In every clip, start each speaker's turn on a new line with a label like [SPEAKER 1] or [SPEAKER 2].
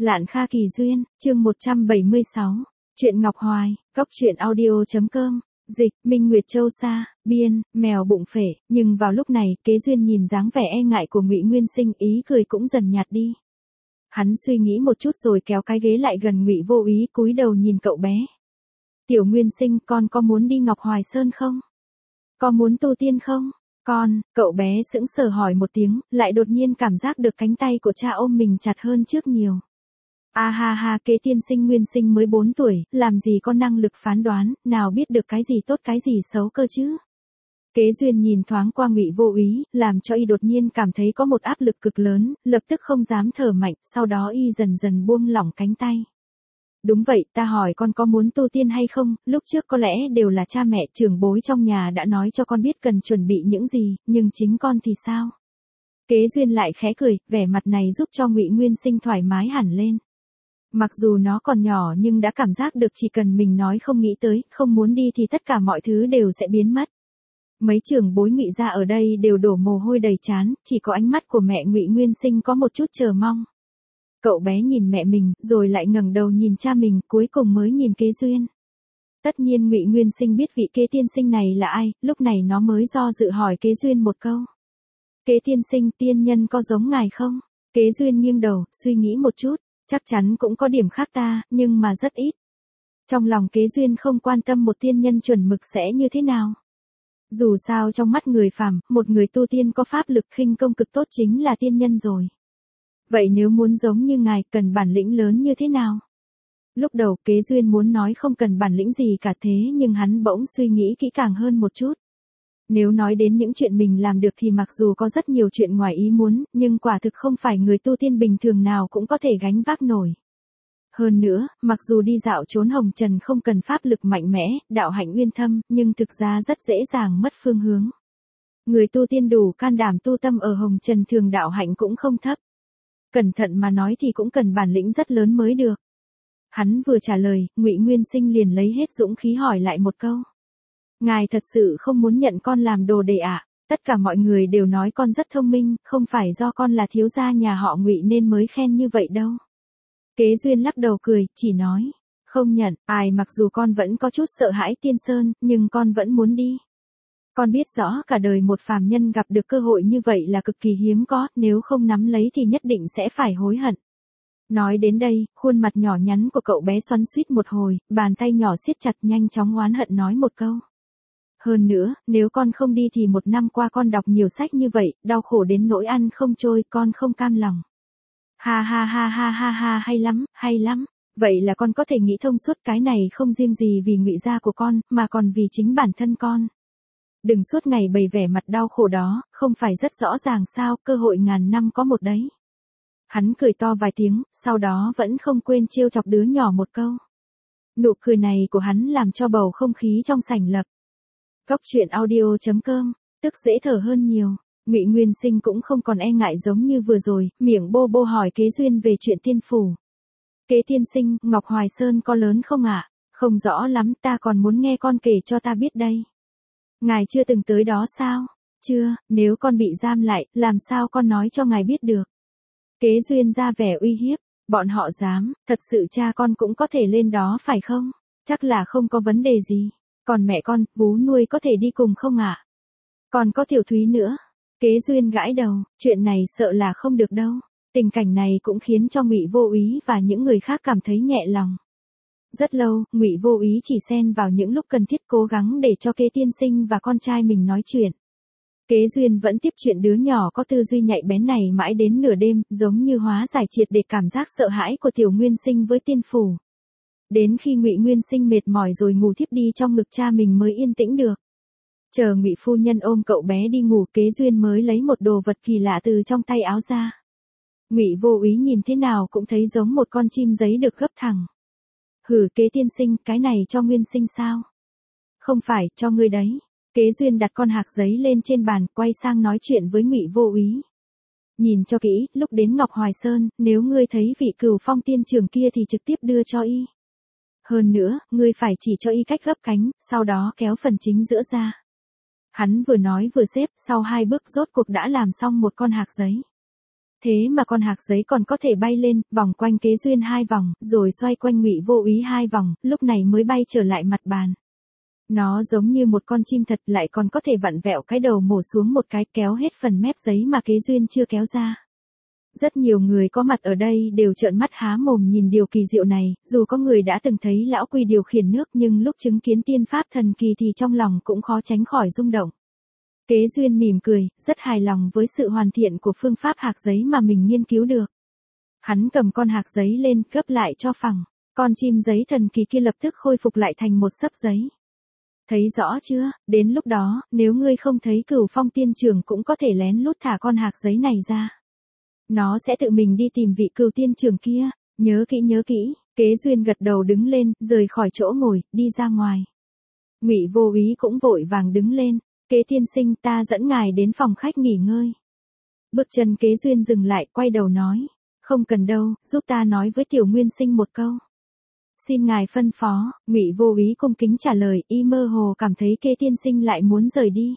[SPEAKER 1] Lạn Kha Kỳ Duyên, chương 176. Chuyện Ngọc Hoài, Cóc Truyện Audio.com. Dịch, Minh Nguyệt Châu Sa, biên, mèo bụng phể. Nhưng vào lúc này, Kế Duyên nhìn dáng vẻ e ngại của Ngụy Nguyên Sinh, ý cười cũng dần nhạt đi. Hắn suy nghĩ một chút rồi kéo cái ghế lại gần Ngụy Vô Ý, cúi đầu nhìn cậu bé. Tiểu Nguyên Sinh, con có muốn đi Ngọc Hoài Sơn không? Có muốn tu tiên không? Con, cậu bé sững sờ hỏi một tiếng, lại đột nhiên cảm giác được cánh tay của cha ôm mình chặt hơn trước nhiều. A ha ha, Kế tiên sinh Nguyên Sinh mới 4 tuổi, làm gì có năng lực phán đoán, nào biết được cái gì tốt cái gì xấu cơ chứ. Kế Duyên nhìn thoáng qua Ngụy Vô Ý, làm cho y đột nhiên cảm thấy có một áp lực cực lớn, lập tức không dám thở mạnh, sau đó y dần dần buông lỏng cánh tay. Đúng vậy, ta hỏi con có muốn tu tiên hay không, lúc trước có lẽ đều là cha mẹ trưởng bối trong nhà đã nói cho con biết cần chuẩn bị những gì, nhưng chính con thì sao? Kế Duyên lại khẽ cười, vẻ mặt này giúp cho Ngụy Nguyên Sinh thoải mái hẳn lên. Mặc dù nó còn nhỏ nhưng đã cảm giác được chỉ cần mình nói không nghĩ tới, không muốn đi thì tất cả mọi thứ đều sẽ biến mất. Mấy trưởng bối Ngụy gia ở đây đều đổ mồ hôi đầy trán, chỉ có ánh mắt của mẹ Ngụy Nguyên Sinh có một chút chờ mong. Cậu bé nhìn mẹ mình, rồi lại ngẩng đầu nhìn cha mình, cuối cùng mới nhìn Kế Duyên. Tất nhiên Ngụy Nguyên Sinh biết vị Kế tiên sinh này là ai, lúc này nó mới do dự hỏi Kế Duyên một câu. Kế tiên sinh, tiên nhân có giống ngài không? Kế Duyên nghiêng đầu, suy nghĩ một chút, chắc chắn cũng có điểm khác ta, nhưng mà rất ít. Trong lòng Kế Duyên không quan tâm một tiên nhân chuẩn mực sẽ như thế nào. Dù sao trong mắt người phàm, một người tu tiên có pháp lực khinh công cực tốt chính là tiên nhân rồi. Vậy nếu muốn giống như ngài, cần bản lĩnh lớn như thế nào? Lúc đầu Kế Duyên muốn nói không cần bản lĩnh gì cả, thế nhưng hắn bỗng suy nghĩ kỹ càng hơn một chút. Nếu nói đến những chuyện mình làm được thì mặc dù có rất nhiều chuyện ngoài ý muốn, nhưng quả thực không phải người tu tiên bình thường nào cũng có thể gánh vác nổi. Hơn nữa, mặc dù đi dạo trốn hồng trần không cần pháp lực mạnh mẽ, đạo hạnh uyên thâm, nhưng thực ra rất dễ dàng mất phương hướng. Người tu tiên đủ can đảm tu tâm ở hồng trần thường đạo hạnh cũng không thấp. Cẩn thận mà nói thì cũng cần bản lĩnh rất lớn mới được. Hắn vừa trả lời, Ngụy Nguyên Sinh liền lấy hết dũng khí hỏi lại một câu. Ngài thật sự không muốn nhận con làm đồ đệ ạ? Tất cả mọi người đều nói con rất thông minh, không phải do con là thiếu gia nhà họ Ngụy nên mới khen như vậy đâu. Kế Duyên lắc đầu cười, chỉ nói, không nhận, mặc dù con vẫn có chút sợ hãi Tiên Sơn, nhưng con vẫn muốn đi. Con biết rõ cả đời một phàm nhân gặp được cơ hội như vậy là cực kỳ hiếm có, nếu không nắm lấy thì nhất định sẽ phải hối hận. Nói đến đây, khuôn mặt nhỏ nhắn của cậu bé xoắn xuýt một hồi, bàn tay nhỏ siết chặt, nhanh chóng oán hận nói một câu. Hơn nữa, nếu con không đi thì một năm qua con đọc nhiều sách như vậy, đau khổ đến nỗi ăn không trôi, con không cam lòng. Ha ha ha ha ha ha, hay lắm, hay lắm. Vậy là con có thể nghĩ thông suốt, cái này không riêng gì vì Ngụy gia của con, mà còn vì chính bản thân con. Đừng suốt ngày bày vẻ mặt đau khổ đó, không phải rất rõ ràng sao, cơ hội ngàn năm có một đấy. Hắn cười to vài tiếng, sau đó vẫn không quên trêu chọc đứa nhỏ một câu. Nụ cười này của hắn làm cho bầu không khí trong sảnh lập. Cóc Truyện Audio.com, tức dễ thở hơn nhiều. Ngụy Nguyên Sinh cũng không còn e ngại giống như vừa rồi, miệng bô bô hỏi Kế Duyên về chuyện tiên phủ. Kế tiên sinh, Ngọc Hoài Sơn có lớn không ạ? Không rõ lắm, ta còn muốn nghe con kể cho ta biết đây. Ngài chưa từng tới đó sao? Chưa, nếu con bị giam lại, làm sao con nói cho ngài biết được? Kế Duyên ra vẻ uy hiếp, bọn họ dám, thật sự cha con cũng có thể lên đó phải không? Chắc là không có vấn đề gì. Còn mẹ con, vú nuôi có thể đi cùng không ạ? Còn có Tiểu Thúy nữa. Kế Duyên gãi đầu, chuyện này sợ là không được đâu. Tình cảnh này cũng khiến cho Ngụy Vô Ý và những người khác cảm thấy nhẹ lòng. Rất lâu, Ngụy Vô Ý chỉ xen vào những lúc cần thiết, cố gắng để cho Kế tiên sinh và con trai mình nói chuyện. Kế Duyên vẫn tiếp chuyện đứa nhỏ có tư duy nhạy bén này mãi đến nửa đêm, giống như hóa giải triệt để cảm giác sợ hãi của Tiểu Nguyên Sinh với tiên phủ. Đến khi Ngụy Nguyên Sinh mệt mỏi rồi ngủ thiếp đi trong ngực cha mình mới yên tĩnh được. Chờ Ngụy phu nhân ôm cậu bé đi ngủ, Kế Duyên mới lấy một đồ vật kỳ lạ từ trong tay áo ra. Ngụy Vô Ý nhìn thế nào cũng thấy giống một con chim giấy được gấp thẳng. Hử, Kế tiên sinh, cái này cho Nguyên Sinh sao? Không phải, cho ngươi đấy. Kế Duyên đặt con hạc giấy lên trên bàn, quay sang nói chuyện với Ngụy Vô Ý. Nhìn cho kỹ, lúc đến Ngọc Hoài Sơn, nếu ngươi thấy vị Cửu Phong tiên trưởng kia thì trực tiếp đưa cho y. Hơn nữa, ngươi phải chỉ cho y cách gấp cánh, sau đó kéo phần chính giữa ra. Hắn vừa nói vừa xếp, sau 2 bước rốt cuộc đã làm xong một con hạc giấy. Thế mà con hạc giấy còn có thể bay lên, vòng quanh Kế Duyên 2 vòng, rồi xoay quanh Ngụy Vô Úy 2 vòng, lúc này mới bay trở lại mặt bàn. Nó giống như một con chim thật, lại còn có thể vặn vẹo cái đầu mổ xuống một cái, kéo hết phần mép giấy mà Kế Duyên chưa kéo ra. Rất nhiều người có mặt ở đây đều trợn mắt há mồm nhìn điều kỳ diệu này, dù có người đã từng thấy lão Quy điều khiển nước nhưng lúc chứng kiến tiên pháp thần kỳ thì trong lòng cũng khó tránh khỏi rung động. Kế Duyên mỉm cười, rất hài lòng với sự hoàn thiện của phương pháp hạc giấy mà mình nghiên cứu được. Hắn cầm con hạc giấy lên, gấp lại cho phẳng. Con chim giấy thần kỳ kia lập tức khôi phục lại thành một xấp giấy. Thấy rõ chưa, đến lúc đó, nếu ngươi không thấy Cửu Phong tiên trưởng cũng có thể lén lút thả con hạc giấy này ra. Nó sẽ tự mình đi tìm vị Cửu tiên trưởng kia, nhớ kỹ. Kế Duyên gật đầu đứng lên, rời khỏi chỗ ngồi, đi ra ngoài. Ngụy Vô Úy cũng vội vàng đứng lên, Kế tiên sinh, ta dẫn ngài đến phòng khách nghỉ ngơi. Bước chân Kế Duyên dừng lại, quay đầu nói, không cần đâu, giúp ta nói với Tiểu Nguyên Sinh một câu. Xin ngài phân phó. Ngụy Vô Úy cung kính trả lời, y mơ hồ cảm thấy Kế tiên sinh lại muốn rời đi.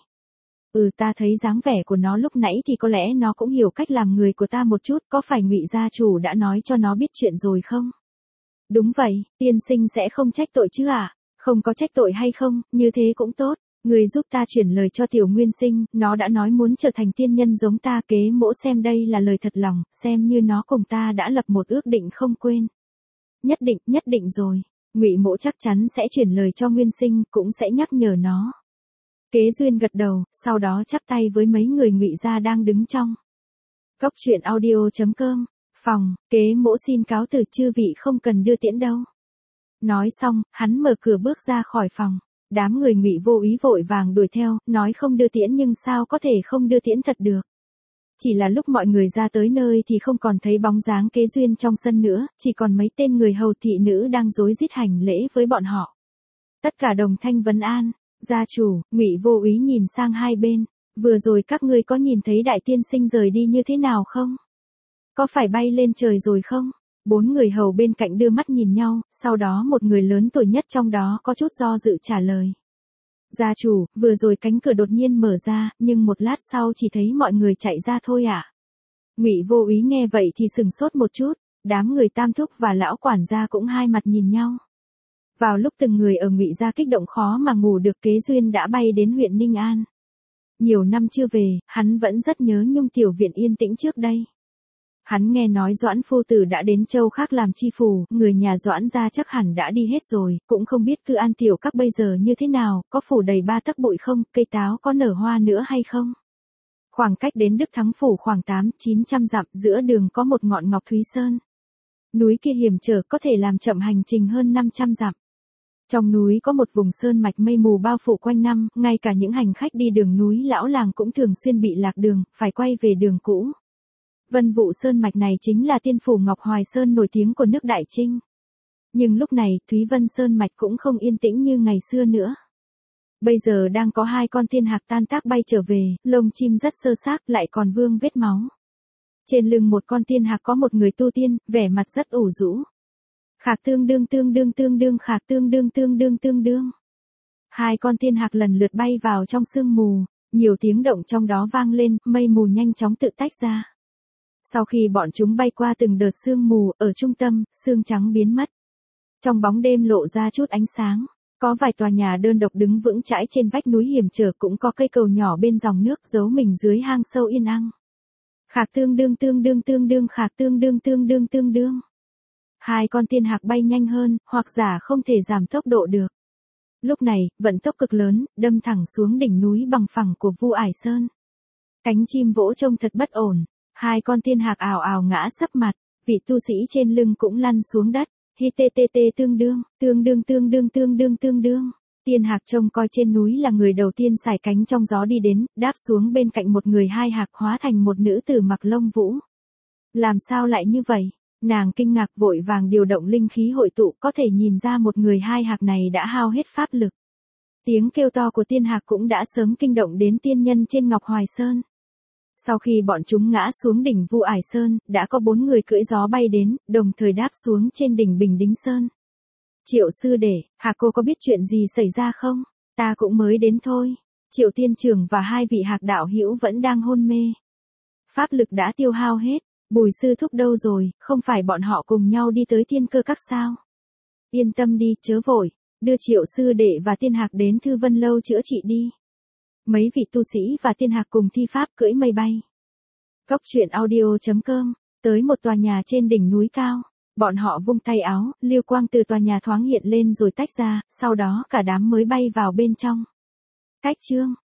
[SPEAKER 1] Ta thấy dáng vẻ của nó lúc nãy thì có lẽ nó cũng hiểu cách làm người của ta một chút, có phải Ngụy gia chủ đã nói cho nó biết chuyện rồi không? Đúng vậy, tiên sinh sẽ không trách tội chứ ạ? Không có trách tội hay không, như thế cũng tốt. Người giúp ta chuyển lời cho Tiểu Nguyên Sinh, nó đã nói muốn trở thành tiên nhân giống ta. Kế Mỗ xem đây là lời thật lòng, xem như nó cùng ta đã lập một ước định không quên. Nhất định rồi. Ngụy Mỗ chắc chắn sẽ chuyển lời cho Nguyên Sinh, cũng sẽ nhắc nhở nó. Kế Duyên gật đầu, sau đó chắp tay với mấy người Ngụy gia đang đứng trong. Cốc truyện audio.com, phòng, Kế Mỗ xin cáo từ, chư vị không cần đưa tiễn đâu. Nói xong, hắn mở cửa bước ra khỏi phòng. Đám người Ngụy Vô Úy vội vàng đuổi theo, nói không đưa tiễn nhưng sao có thể không đưa tiễn thật được. Chỉ là lúc mọi người ra tới nơi thì không còn thấy bóng dáng Kế Duyên trong sân nữa, chỉ còn mấy tên người hầu thị nữ đang rối rít hành lễ với bọn họ. Tất cả đồng thanh vấn an, gia chủ. Ngụy Vô Úy nhìn sang hai bên, vừa rồi các ngươi có nhìn thấy đại tiên sinh rời đi như thế nào không? Có phải bay lên trời rồi không? 4 người hầu bên cạnh đưa mắt nhìn nhau, sau đó một người lớn tuổi nhất trong đó có chút do dự trả lời. Gia chủ, vừa rồi cánh cửa đột nhiên mở ra, nhưng một lát sau chỉ thấy mọi người chạy ra thôi ạ. Ngụy Vô Úy nghe vậy thì sừng sốt một chút, đám người Tam Thúc và lão quản gia cũng hai mặt nhìn nhau. Vào lúc từng người ở Ngụy gia kích động khó mà ngủ được, Kế Duyên đã bay đến huyện Ninh An. Nhiều năm chưa về, hắn vẫn rất nhớ nhung tiểu viện yên tĩnh trước đây. Hắn nghe nói Doãn phu tử đã đến châu khác làm chi phủ, người nhà Doãn gia chắc hẳn đã đi hết rồi, cũng không biết Cư An tiểu các bây giờ như thế nào, có phủ đầy 3 tấc bụi không, cây táo có nở hoa nữa hay không. Khoảng cách đến Đức Thắng phủ khoảng 800-900 dặm, giữa đường có một ngọn Ngọc Thúy Sơn. Núi kia hiểm trở, có thể làm chậm hành trình hơn 500 dặm. Trong núi có một vùng sơn mạch mây mù bao phủ quanh năm, ngay cả những hành khách đi đường núi lão làng cũng thường xuyên bị lạc đường, phải quay về đường cũ. Vân Vũ sơn mạch này chính là tiên phủ Ngọc Hoài Sơn nổi tiếng của nước Đại Trinh. Nhưng lúc này, Thúy Vân sơn mạch cũng không yên tĩnh như ngày xưa nữa. Bây giờ đang có 2 con tiên hạc tan tác bay trở về, lông chim rất sơ xác, lại còn vương vết máu. Trên lưng một con tiên hạc có một người tu tiên, vẻ mặt rất ủ rũ. Khạc tương đương, khạc tương đương. 2 con tiên hạc lần lượt bay vào trong sương mù, nhiều tiếng động trong đó vang lên, mây mù nhanh chóng tự tách ra. Sau khi bọn chúng bay qua từng đợt sương mù, ở trung tâm, sương trắng biến mất. Trong bóng đêm lộ ra chút ánh sáng, có vài tòa nhà đơn độc đứng vững chãi trên vách núi hiểm trở, cũng có cây cầu nhỏ bên dòng nước giấu mình dưới hang sâu yên ắng. Khạc tương đương, khạc tương đương. 2 con tiên hạc bay nhanh hơn, hoặc giả không thể giảm tốc độ được. Lúc này, vận tốc cực lớn, đâm thẳng xuống đỉnh núi bằng phẳng của Vu Ải Sơn. Cánh chim vỗ trông thật bất ổn. 2 con tiên hạc ào ào ngã sấp mặt, vị tu sĩ trên lưng cũng lăn xuống đất. Hi tê tê tê tương đương. Tiên hạc trông coi trên núi là người đầu tiên xải cánh trong gió đi đến, đáp xuống bên cạnh một người. 2 hạc hóa thành một nữ tử mặc lông vũ. Làm sao lại như vậy? Nàng kinh ngạc vội vàng điều động linh khí hội tụ, có thể nhìn ra một người 2 hạc này đã hao hết pháp lực. Tiếng kêu to của tiên hạc cũng đã sớm kinh động đến tiên nhân trên Ngọc Hoài Sơn. Sau khi bọn chúng ngã xuống đỉnh Vu Ải Sơn, đã có 4 người cưỡi gió bay đến, đồng thời đáp xuống trên đỉnh Bình Đính Sơn. Triệu sư đệ, hạc cô có biết chuyện gì xảy ra không? Ta cũng mới đến thôi. Triệu tiên trưởng và 2 vị hạc đạo hữu vẫn đang hôn mê. Pháp lực đã tiêu hao hết. Bùi sư thúc đâu rồi, không phải bọn họ cùng nhau đi tới Thiên Cơ Các sao? Yên tâm đi, chớ vội, đưa Triệu sư đệ và Tiên Hạc đến Thư Vân lâu chữa trị đi. Mấy vị tu sĩ và Tiên Hạc cùng thi pháp cưỡi mây bay. Cốc truyện audio.com, tới một tòa nhà trên đỉnh núi cao. Bọn họ vung tay áo, lưu quang từ tòa nhà thoáng hiện lên rồi tách ra, sau đó cả đám mới bay vào bên trong. Cách chương